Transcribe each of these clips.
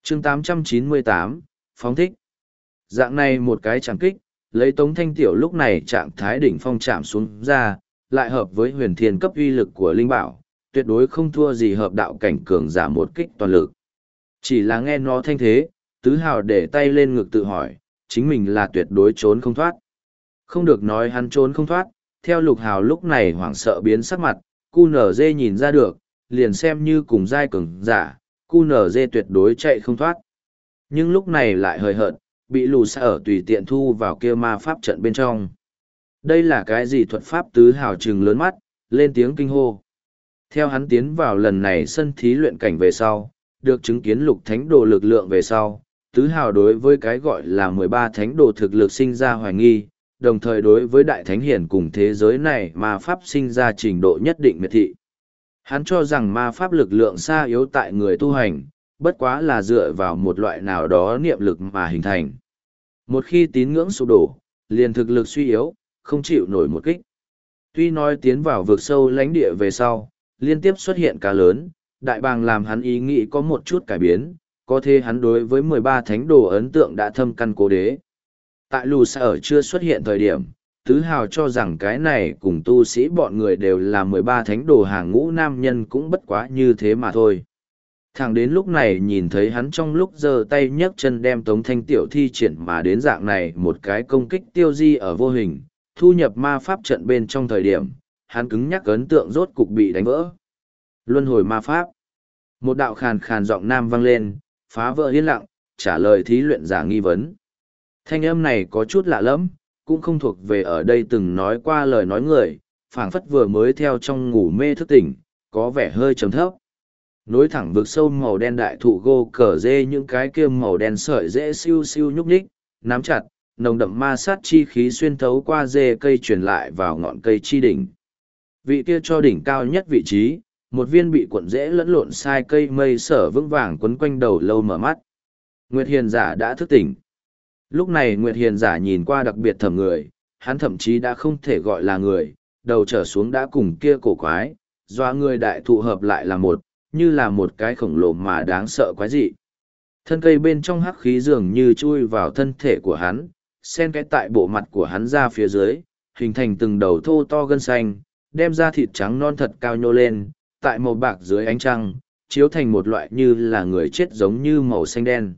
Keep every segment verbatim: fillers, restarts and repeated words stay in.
chương tám trăm chín mươi tám, phóng thích. Dạng này một cái chẳng kích, lấy Tống Thanh Tiểu lúc này trạng thái đỉnh phong chạm xuống ra, lại hợp với huyền thiên cấp uy lực của Linh Bảo, tuyệt đối không thua gì hợp đạo cảnh cường giả một kích toàn lực. Chỉ là nghe nó thanh thế, Tứ Hào để tay lên ngực tự hỏi, chính mình là tuyệt đối trốn không thoát. Không được nói hắn trốn không thoát, theo Lục Hào lúc này hoảng sợ biến sắc mặt, cu nở dê nhìn ra được, liền xem như cùng giai cường giả, cu nở dê tuyệt đối chạy không thoát. Nhưng lúc này lại hời hợt, bị lù xa ở tùy tiện thu vào kia ma pháp trận bên trong. Đây là cái gì thuật pháp? Tứ Hào trừng lớn mắt, lên tiếng kinh hô. Theo hắn tiến vào lần này sân thí luyện cảnh về sau, được chứng kiến lục thánh đồ lực lượng về sau, Tứ Hào đối với cái gọi là mười ba thánh đồ thực lực sinh ra hoài nghi, đồng thời đối với đại thánh hiển cùng thế giới này ma pháp sinh ra trình độ nhất định miệt thị. Hắn cho rằng ma pháp lực lượng xa yếu tại người tu hành, bất quá là dựa vào một loại nào đó niệm lực mà hình thành. Một khi tín ngưỡng sụp đổ, liền thực lực suy yếu, không chịu nổi một kích. Tuy nói tiến vào vực sâu lãnh địa về sau, liên tiếp xuất hiện cá lớn, đại bàng làm hắn ý nghĩ có một chút cải biến, có thể hắn đối với mười ba thánh đồ ấn tượng đã thâm căn cố đế. Tại lù xa ở chưa xuất hiện thời điểm, Tứ Hào cho rằng cái này cùng tu sĩ bọn người đều là mười ba thánh đồ hàng ngũ nam nhân cũng bất quá như thế mà thôi. Thẳng đến lúc này nhìn thấy hắn trong lúc giơ tay nhấc chân đem Tống Thanh Tiểu thi triển mà đến dạng này một cái công kích tiêu di ở vô hình, thu nhập ma pháp trận bên trong thời điểm, hắn cứng nhắc ấn tượng rốt cục bị đánh vỡ. Luân hồi ma pháp. Một đạo khàn khàn giọng nam vang lên, phá vỡ yên lặng, trả lời thí luyện giả nghi vấn. Thanh âm này có chút lạ lẫm, cũng không thuộc về ở đây từng nói qua lời nói người, phảng phất vừa mới theo trong ngủ mê thức tỉnh, có vẻ hơi trầm thấp. Nối thẳng vực sâu màu đen đại thụ gô cờ dê, những cái kia màu đen sợi dễ siêu siêu nhúc nhích, nắm chặt, nồng đậm ma sát chi khí xuyên thấu qua dê cây truyền lại vào ngọn cây chi đỉnh. Vị kia cho đỉnh cao nhất vị trí, một viên bị cuộn dễ lẫn lộn sai cây mây sở vững vàng quấn quanh đầu lâu mở mắt. Nguyệt Hiền giả đã thức tỉnh. Lúc này Nguyệt Hiền giả nhìn qua đặc biệt thầm người, hắn thậm chí đã không thể gọi là người, đầu trở xuống đã cùng kia cổ quái, doa người đại thụ hợp lại là một, như là một cái khổng lồ mà đáng sợ quái dị. Thân cây bên trong hắc khí dường như chui vào thân thể của hắn, xen cái tại bộ mặt của hắn ra phía dưới, hình thành từng đầu thô to gân xanh, đem ra thịt trắng non thật cao nhô lên, tại màu bạc dưới ánh trăng, chiếu thành một loại như là người chết giống như màu xanh đen.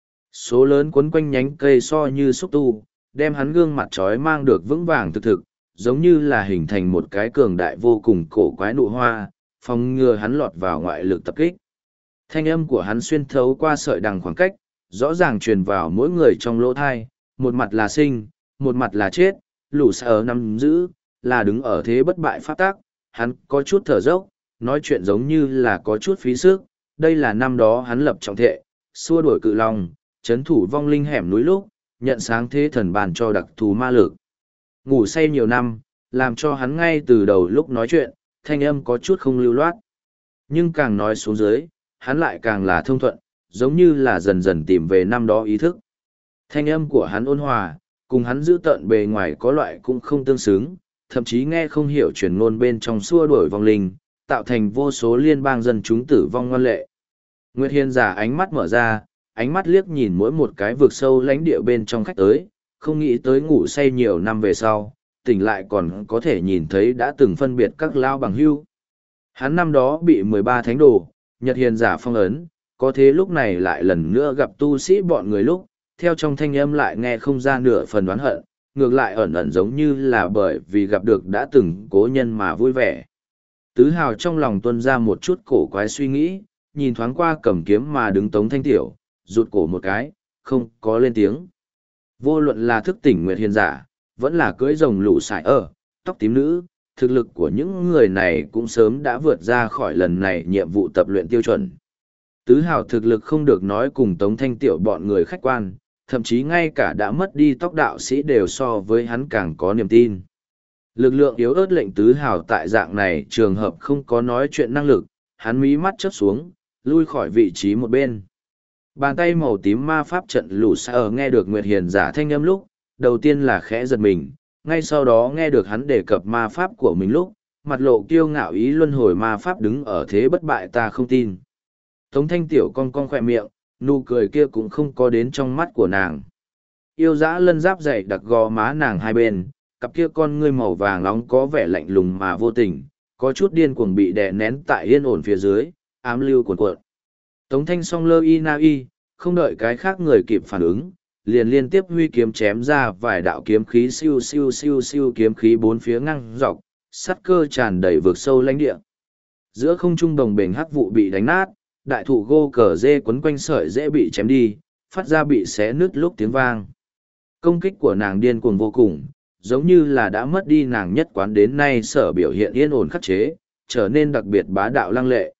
Số lớn quấn quanh nhánh cây so như xúc tu, đem hắn gương mặt trói mang được vững vàng thực thực, giống như là hình thành một cái cường đại vô cùng cổ quái nụ hoa, phòng ngừa hắn lọt vào ngoại lực tập kích. Thanh âm của hắn xuyên thấu qua sợi đằng khoảng cách, rõ ràng truyền vào mỗi người trong lỗ thai, một mặt là sinh, một mặt là chết, lũ sở nắm giữ, là đứng ở thế bất bại pháp tác, hắn có chút thở dốc, nói chuyện giống như là có chút phí sức, đây là năm đó hắn lập trọng thệ, xua đuổi cự long, chấn thủ vong linh hẻm núi lúc, nhận sáng thế thần bàn cho đặc thù ma lực. Ngủ say nhiều năm, làm cho hắn ngay từ đầu lúc nói chuyện, thanh âm có chút không lưu loát. Nhưng càng nói xuống dưới, hắn lại càng là thông thuận, giống như là dần dần tìm về năm đó ý thức. Thanh âm của hắn ôn hòa, cùng hắn giữ tợn bề ngoài có loại cũng không tương xứng, thậm chí nghe không hiểu truyền ngôn bên trong xua đuổi vong linh, tạo thành vô số liên bang dân chúng tử vong ngoan lệ. Nguyệt Hiền giả ánh mắt mở ra, ánh mắt liếc nhìn mỗi một cái vực sâu lãnh địa bên trong khách tới, không nghĩ tới ngủ say nhiều năm về sau, tỉnh lại còn có thể nhìn thấy đã từng phân biệt các lao bằng hưu. Hắn năm đó bị mười ba thánh đồ, Nhật Hiền giả phong ấn, có thế lúc này lại lần nữa gặp tu sĩ bọn người lúc, theo trong thanh âm lại nghe không ra nửa phần đoán hận, ngược lại ẩn ẩn giống như là bởi vì gặp được đã từng cố nhân mà vui vẻ. Tứ Hào trong lòng tuôn ra một chút cổ quái suy nghĩ, nhìn thoáng qua cầm kiếm mà đứng Tống Thanh Tiểu, rụt cổ một cái, không có lên tiếng. Vô luận là thức tỉnh Nguyệt Hiền giả, vẫn là cưỡi rồng lũ sải ở, tóc tím nữ, thực lực của những người này cũng sớm đã vượt ra khỏi lần này nhiệm vụ tập luyện tiêu chuẩn. Tứ Hào thực lực không được nói cùng Tống Thanh Tiểu bọn người khách quan, thậm chí ngay cả đã mất đi tóc đạo sĩ đều so với hắn càng có niềm tin. Lực lượng yếu ớt lệnh Tứ Hào tại dạng này trường hợp không có nói chuyện năng lực, hắn mí mắt chớp xuống, lui khỏi vị trí một bên. Bàn tay màu tím ma pháp trận lũ xa ở nghe được Nguyệt Hiền giả thanh âm lúc, đầu tiên là khẽ giật mình, ngay sau đó nghe được hắn đề cập ma pháp của mình lúc, mặt lộ kiêu ngạo ý luân hồi ma pháp đứng ở thế bất bại ta không tin. Tống Thanh Tiểu cong cong khỏe miệng, nụ cười kia cũng không có đến trong mắt của nàng. Yêu dã lân giáp dày đặc gò má nàng hai bên, cặp kia con ngươi màu vàng nóng có vẻ lạnh lùng mà vô tình, có chút điên cuồng bị đè nén tại yên ổn phía dưới, ám lưu cuồn cuộn. Tống Thanh song lơ y na y, không đợi cái khác người kịp phản ứng, liền liên tiếp huy kiếm chém ra vài đạo kiếm khí siêu siêu siêu siêu kiếm khí bốn phía ngang dọc, sắt cơ tràn đầy vực sâu lãnh địa. Giữa không trung đồng bền hắc vụ bị đánh nát, đại thụ gô cờ dê quấn quanh sợi dễ bị chém đi, phát ra bị xé nứt lúc tiếng vang. Công kích của nàng điên cuồng vô cùng, giống như là đã mất đi nàng nhất quán đến nay sở biểu hiện yên ổn khắc chế, trở nên đặc biệt bá đạo lăng lệ.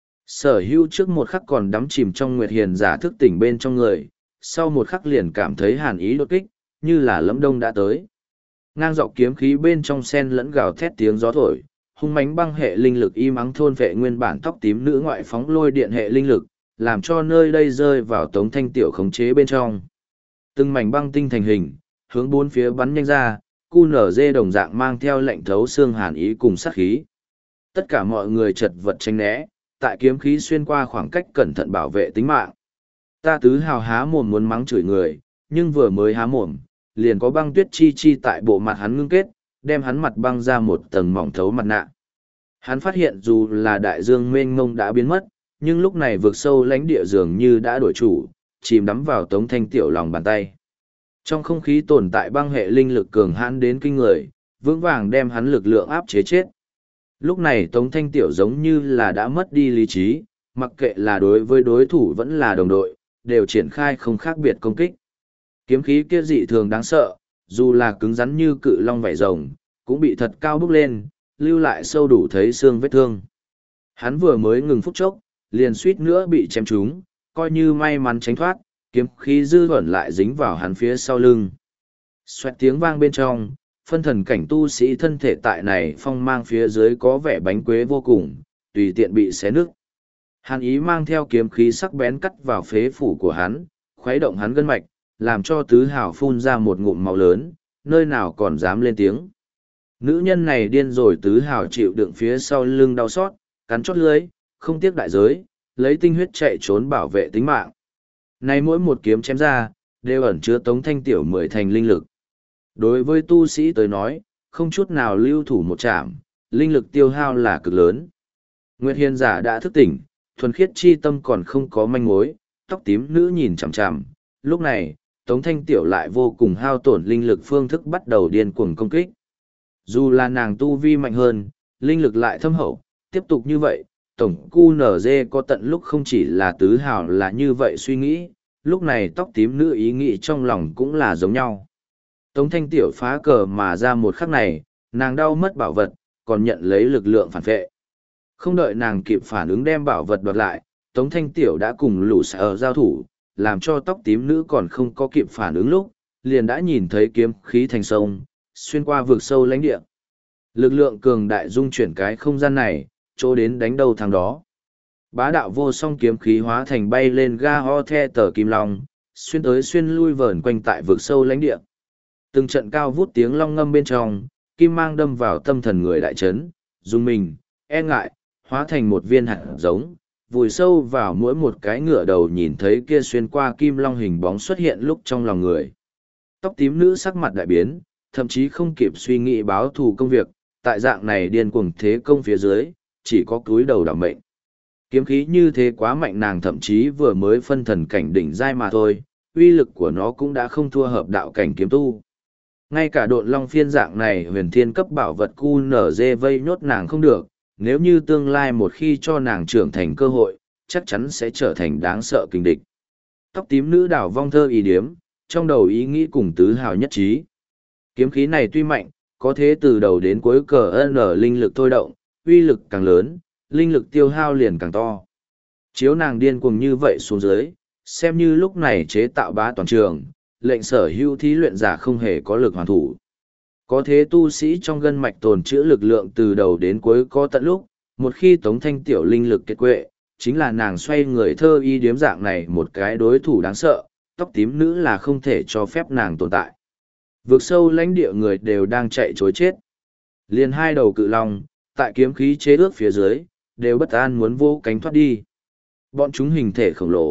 Sở hữu trước một khắc còn đắm chìm trong nguyệt hiền giả thức tỉnh bên trong người, sau một khắc liền cảm thấy hàn ý đột kích, như là lẫm đông đã tới. Ngang dọc kiếm khí bên trong sen lẫn gào thét tiếng gió thổi, hung mãnh băng hệ linh lực im ắng thôn vệ nguyên bản tóc tím nữ ngoại phóng lôi điện hệ linh lực, làm cho nơi đây rơi vào Tống Thanh tiểu khống chế bên trong. Từng mảnh băng tinh thành hình, hướng bốn phía bắn nhanh ra, cu nở dê đồng dạng mang theo lệnh thấu xương hàn ý cùng sát khí. Tất cả mọi người chật vật tránh né, tại kiếm khí xuyên qua khoảng cách cẩn thận bảo vệ tính mạng. Ta tứ hào há mồm muốn mắng chửi người, nhưng vừa mới há mồm, liền có băng tuyết chi chi tại bộ mặt hắn ngưng kết, đem hắn mặt băng ra một tầng mỏng thấu mặt nạ. Hắn phát hiện dù là đại dương mênh mông đã biến mất, nhưng lúc này vượt sâu lãnh địa dường như đã đổi chủ, chìm đắm vào Tống Thanh tiểu lòng bàn tay. Trong không khí tồn tại băng hệ linh lực cường hãn đến kinh người, vững vàng đem hắn lực lượng áp chế chết. Lúc này Tống Thanh tiểu giống như là đã mất đi lý trí, mặc kệ là đối với đối thủ vẫn là đồng đội, đều triển khai không khác biệt công kích. Kiếm khí kia dị thường đáng sợ, dù là cứng rắn như cự long vảy rồng, cũng bị thật cao bước lên, lưu lại sâu đủ thấy xương vết thương. Hắn vừa mới ngừng phút chốc, liền suýt nữa bị chém trúng, coi như may mắn tránh thoát, kiếm khí dư thuận lại dính vào hắn phía sau lưng. Xoẹt tiếng vang bên trong, phân thần cảnh tu sĩ thân thể tại này phong mang phía dưới có vẻ bánh quế vô cùng, tùy tiện bị xé nứt. Hàn ý mang theo kiếm khí sắc bén cắt vào phế phủ của hắn, khuấy động hắn gân mạch, làm cho tứ hào phun ra một ngụm máu lớn, nơi nào còn dám lên tiếng. Nữ nhân này điên rồi, tứ hào chịu đựng phía sau lưng đau xót, cắn chót lưới, không tiếc đại giới, lấy tinh huyết chạy trốn bảo vệ tính mạng. Này mỗi một kiếm chém ra, đều ẩn chứa Tống Thanh tiểu mười thành linh lực. Đối với tu sĩ tới nói, không chút nào lưu thủ một chạm, linh lực tiêu hao là cực lớn. Nguyệt Hiền giả đã thức tỉnh, thuần khiết chi tâm còn không có manh mối, tóc tím nữ nhìn chằm chằm. Lúc này, Tống Thanh tiểu lại vô cùng hao tổn linh lực phương thức bắt đầu điên cuồng công kích. Dù là nàng tu vi mạnh hơn, linh lực lại thâm hậu, tiếp tục như vậy, tổng cu nở dê có tận lúc không chỉ là tứ hào là như vậy suy nghĩ, lúc này tóc tím nữ ý nghĩ trong lòng cũng là giống nhau. Tống Thanh tiểu phá cờ mà ra một khắc này, nàng đau mất bảo vật, còn nhận lấy lực lượng phản vệ. Không đợi nàng kịp phản ứng đem bảo vật đoạt lại, Tống Thanh tiểu đã cùng lũ sở giao thủ, làm cho tóc tím nữ còn không có kịp phản ứng lúc, liền đã nhìn thấy kiếm khí thành sông, xuyên qua vực sâu lãnh địa. Lực lượng cường đại dung chuyển cái không gian này, chỗ đến đánh đầu thằng đó. Bá đạo vô song kiếm khí hóa thành bay lên ga ho the tờ kim long, xuyên tới xuyên lui vờn quanh tại vực sâu lãnh địa. Từng trận cao vút tiếng long ngâm bên trong, kim mang đâm vào tâm thần người đại trấn, dùng mình, e ngại, hóa thành một viên hạt giống, vùi sâu vào mỗi một cái ngựa đầu nhìn thấy kia xuyên qua kim long hình bóng xuất hiện lúc trong lòng người. Tóc tím nữ sắc mặt đại biến, thậm chí không kịp suy nghĩ báo thù công việc, tại dạng này điên cuồng thế công phía dưới, chỉ có cúi đầu đảm mệnh. Kiếm khí như thế quá mạnh, nàng thậm chí vừa mới phân thần cảnh đỉnh giai mà thôi, uy lực của nó cũng đã không thua hợp đạo cảnh kiếm tu. Ngay cả độn long phiên dạng này huyền thiên cấp bảo vật cu nở dê vây nhốt nàng không được, nếu như tương lai một khi cho nàng trưởng thành cơ hội, chắc chắn sẽ trở thành đáng sợ kình địch. Tóc tím nữ đảo vong thơ ý điếm, trong đầu ý nghĩ cùng tứ hào nhất trí. Kiếm khí này tuy mạnh, có thế từ đầu đến cuối cờ n linh lực thôi động, uy lực càng lớn, linh lực tiêu hao liền càng to. Chiếu nàng điên cuồng như vậy xuống dưới, xem như lúc này chế tạo bá toàn trường, lệnh sở hữu thí luyện giả không hề có lực hoàn thủ. Có thế tu sĩ trong gân mạch tồn trữ lực lượng từ đầu đến cuối có tận lúc, một khi Tống Thanh tiểu linh lực kiệt quệ, chính là nàng xoay người thơ y điếm dạng này một cái đối thủ đáng sợ, tóc tím nữ là không thể cho phép nàng tồn tại. Vượt sâu lãnh địa người đều đang chạy chối chết. Liền hai đầu cự long, tại kiếm khí chế ước phía dưới, đều bất an muốn vô cánh thoát đi. Bọn chúng hình thể khổng lồ,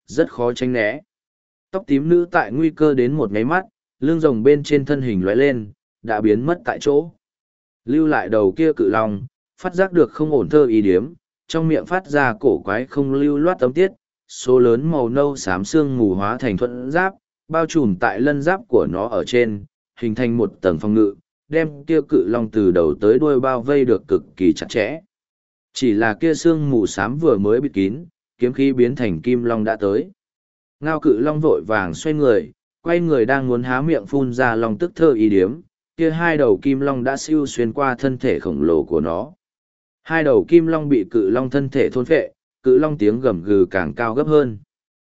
rất khó tránh né. Tóc tím nữ tại nguy cơ đến một nháy mắt, lưng rồng bên trên thân hình lóe lên, đã biến mất tại chỗ. Lưu lại đầu kia cự long, phát giác được không ổn thơ ý điếm, trong miệng phát ra cổ quái không lưu loát tấm tiết, số lớn màu nâu xám xương mù hóa thành thuẫn giáp, bao trùm tại lân giáp của nó ở trên, hình thành một tầng phòng ngự, đem kia cự long từ đầu tới đuôi bao vây được cực kỳ chặt chẽ. Chỉ là kia xương mù xám vừa mới bịt kín, kiếm khí biến thành kim long đã tới. Ngao cự long vội vàng xoay người, quay người đang muốn há miệng phun ra long tức thơ ý điếm, kia hai đầu kim long đã siêu xuyên qua thân thể khổng lồ của nó. Hai đầu kim long bị cự long thân thể thôn phệ, cự long tiếng gầm gừ càng cao gấp hơn.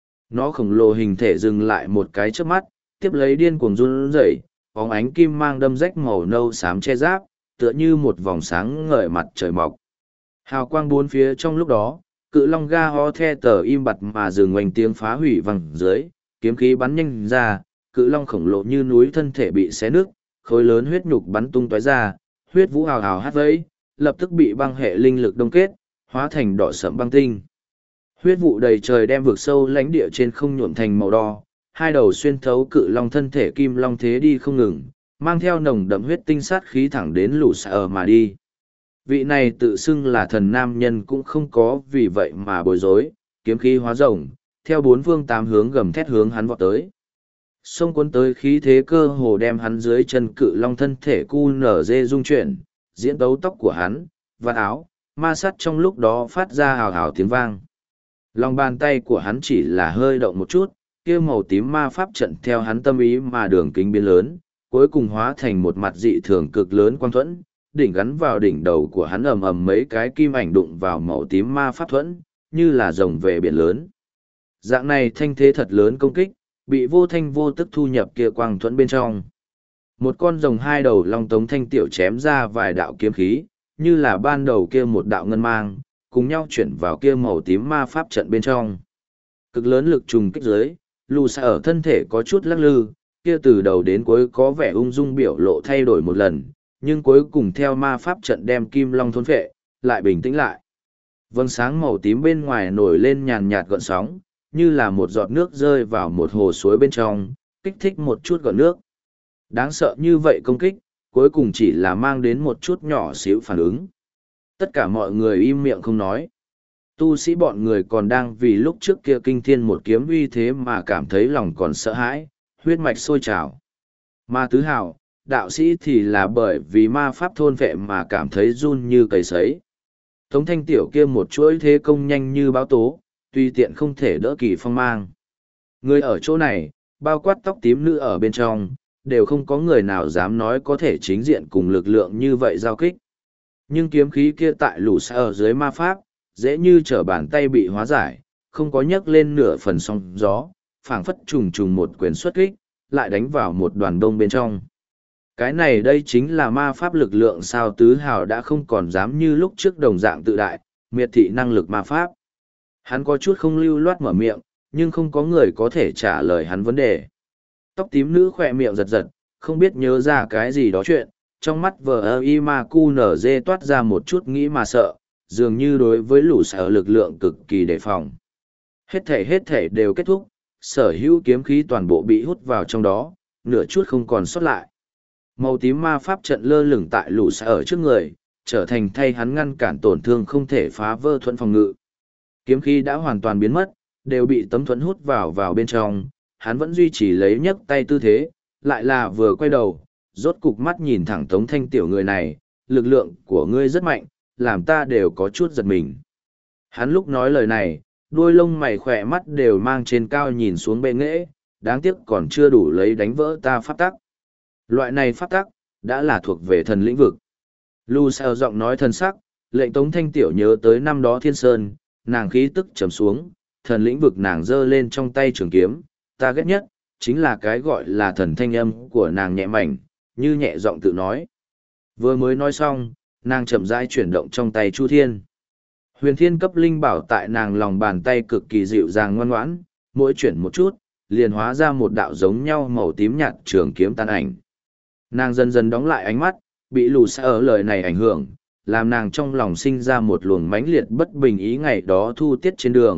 Nó khổng lồ hình thể dừng lại một cái trước mắt, tiếp lấy điên cuồng run rẩy, bóng ánh kim mang đâm rách màu nâu xám che giáp, tựa như một vòng sáng ngời mặt trời mọc. Hào quang bốn phía trong lúc đó, cự long ga ho the tờ im bặt mà dừng oanh tiếng phá hủy văng dưới, kiếm khí bắn nhanh ra, cự long khổng lồ như núi thân thể bị xé nứt, khối lớn huyết nhục bắn tung tóe ra, huyết vũ hào hào hát vẫy, lập tức bị băng hệ linh lực đông kết, hóa thành đỏ sẫm băng tinh. Huyết vụ đầy trời đem vực sâu lãnh địa trên không nhuộm thành màu đỏ, hai đầu xuyên thấu cự long thân thể kim long thế đi không ngừng, mang theo nồng đậm huyết tinh sát khí thẳng đến lũ sở mà đi. Vị này tự xưng là thần nam nhân cũng không có vì vậy mà bối rối, kiếm khí hóa rồng, theo bốn phương tám hướng gầm thét hướng hắn vọt tới. Xông cuốn tới khí thế cơ hồ đem hắn dưới chân cự long thân thể cu nở dê rung chuyển, diễn tấu tóc của hắn, vạt áo, ma sắt trong lúc đó phát ra hào hào tiếng vang. Lòng bàn tay của hắn chỉ là hơi động một chút, kia màu tím ma pháp trận theo hắn tâm ý mà đường kính biến lớn, cuối cùng hóa thành một mặt dị thường cực lớn quang thuẫn, đỉnh gắn vào đỉnh đầu của hắn ầm ầm mấy cái kim ảnh đụng vào màu tím ma pháp thuẫn, như là rồng về biển lớn. Dạng này thanh thế thật lớn công kích, bị vô thanh vô tức thu nhập kia quang thuẫn bên trong. Một con rồng hai đầu long tống thanh tiểu chém ra vài đạo kiếm khí, như là ban đầu kia một đạo ngân mang, cùng nhau chuyển vào kia màu tím ma pháp trận bên trong. Cực lớn lực trùng kích dưới, lù xa ở thân thể có chút lắc lư, kia từ đầu đến cuối có vẻ ung dung biểu lộ thay đổi một lần, nhưng cuối cùng theo ma pháp trận đem kim long thôn phệ, lại bình tĩnh lại. Vầng sáng màu tím bên ngoài nổi lên nhàn nhạt gợn sóng, như là một giọt nước rơi vào một hồ suối bên trong, kích thích một chút gợn nước. Đáng sợ như vậy công kích, cuối cùng chỉ là mang đến một chút nhỏ xíu phản ứng. Tất cả mọi người im miệng không nói. Tu sĩ bọn người còn đang vì lúc trước kia kinh thiên một kiếm uy thế mà cảm thấy lòng còn sợ hãi, huyết mạch sôi trào. Ma tứ hào, đạo sĩ thì là bởi vì ma pháp thôn vệ mà cảm thấy run như cầy sấy. Tống thanh tiểu kia một chuỗi thế công nhanh như báo tố, tùy tiện không thể đỡ kỳ phong mang. Người ở chỗ này, bao quát tóc tím nữ ở bên trong, đều không có người nào dám nói có thể chính diện cùng lực lượng như vậy giao kích. Nhưng kiếm khí kia tại lũ xa ở dưới ma pháp, dễ như trở bàn tay bị hóa giải, không có nhấc lên nửa phần sóng gió, phảng phất trùng trùng một quyền xuất kích, lại đánh vào một đoàn đông bên trong. Cái này đây chính là ma pháp lực lượng sao tứ hào đã không còn dám như lúc trước đồng dạng tự đại, miệt thị năng lực ma pháp. Hắn có chút không lưu loát mở miệng, nhưng không có người có thể trả lời hắn vấn đề. Tóc tím nữ khỏe miệng giật giật, không biết nhớ ra cái gì đó chuyện, trong mắt vờ ơ y ma cu nở dê toát ra một chút nghĩ mà sợ, dường như đối với lũ sở lực lượng cực kỳ đề phòng. Hết thể hết thể đều kết thúc, sở hữu kiếm khí toàn bộ bị hút vào trong đó, nửa chút không còn sót lại. Màu tím ma pháp trận lơ lửng tại lũ sở trước người, trở thành thay hắn ngăn cản tổn thương không thể phá vỡ thuẫn phòng ngự. Kiếm khí đã hoàn toàn biến mất, đều bị tấm thuẫn hút vào vào bên trong, hắn vẫn duy trì lấy nhấc tay tư thế, lại là vừa quay đầu, rốt cục mắt nhìn thẳng Tống Thanh tiểu người này, lực lượng của ngươi rất mạnh, làm ta đều có chút giật mình. Hắn lúc nói lời này, đuôi lông mày khỏe mắt đều mang trên cao nhìn xuống bệ nghệ, đáng tiếc còn chưa đủ lấy đánh vỡ ta pháp tắc. Loại này pháp tắc, đã là thuộc về thần lĩnh vực. Lu Sao giọng nói thần sắc, lệnh Tống Thanh tiểu nhớ tới năm đó Thiên Sơn, nàng khí tức trầm xuống, thần lĩnh vực nàng giơ lên trong tay trường kiếm, ta ghét nhất, chính là cái gọi là thần thanh âm của nàng nhẹ mảnh, như nhẹ giọng tự nói. Vừa mới nói xong, nàng chậm rãi chuyển động trong tay Chu Thiên. Huyền Thiên cấp linh bảo tại nàng lòng bàn tay cực kỳ dịu dàng ngoan ngoãn, mỗi chuyển một chút, liền hóa ra một đạo giống nhau màu tím nhạt trường kiếm tàn ảnh. Nàng dần dần đóng lại ánh mắt, bị lù xa ở lời này ảnh hưởng, làm nàng trong lòng sinh ra một luồng mãnh liệt bất bình ý ngày đó thu tiết trên đường,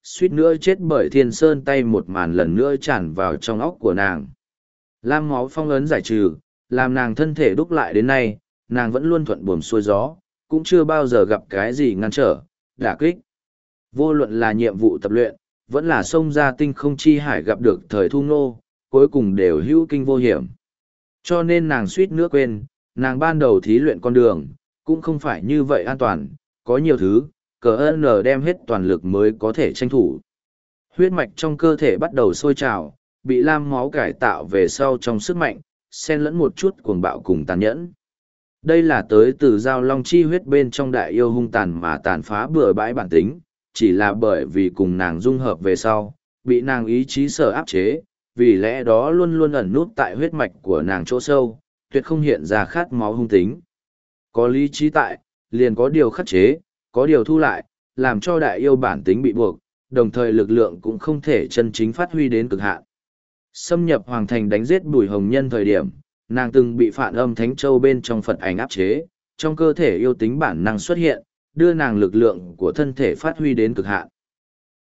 suýt nữa chết bởi thiên sơn tay một màn lần nữa tràn vào trong óc của nàng. Lam máu phong ấn giải trừ, làm nàng thân thể đúc lại đến nay, nàng vẫn luôn thuận buồm xuôi gió, cũng chưa bao giờ gặp cái gì ngăn trở, đả kích. Vô luận là nhiệm vụ tập luyện, vẫn là xông ra tinh không chi hải gặp được thời thu nô, cuối cùng đều hữu kinh vô hiểm. Cho nên nàng suýt nữa quên, nàng ban đầu thí luyện con đường, cũng không phải như vậy an toàn, có nhiều thứ, cờ ơn đem hết toàn lực mới có thể tranh thủ. Huyết mạch trong cơ thể bắt đầu sôi trào, bị lam máu cải tạo về sau trong sức mạnh, xen lẫn một chút cuồng bạo cùng tàn nhẫn. Đây là tới từ giao long chi huyết bên trong đại yêu hung tàn mà tàn phá bừa bãi bản tính, chỉ là bởi vì cùng nàng dung hợp về sau, bị nàng ý chí sở áp chế, vì lẽ đó luôn luôn ẩn nút tại huyết mạch của nàng chỗ sâu, tuyệt không hiện ra khát máu hung tính. Có lý trí tại, liền có điều khắc chế, có điều thu lại, làm cho đại yêu bản tính bị buộc, đồng thời lực lượng cũng không thể chân chính phát huy đến cực hạn. Xâm nhập hoàng thành đánh giết Bùi Hồng Nhân thời điểm, nàng từng bị phản âm Thánh Châu bên trong Phật ảnh áp chế, trong cơ thể yêu tính bản năng xuất hiện, đưa nàng lực lượng của thân thể phát huy đến cực hạn.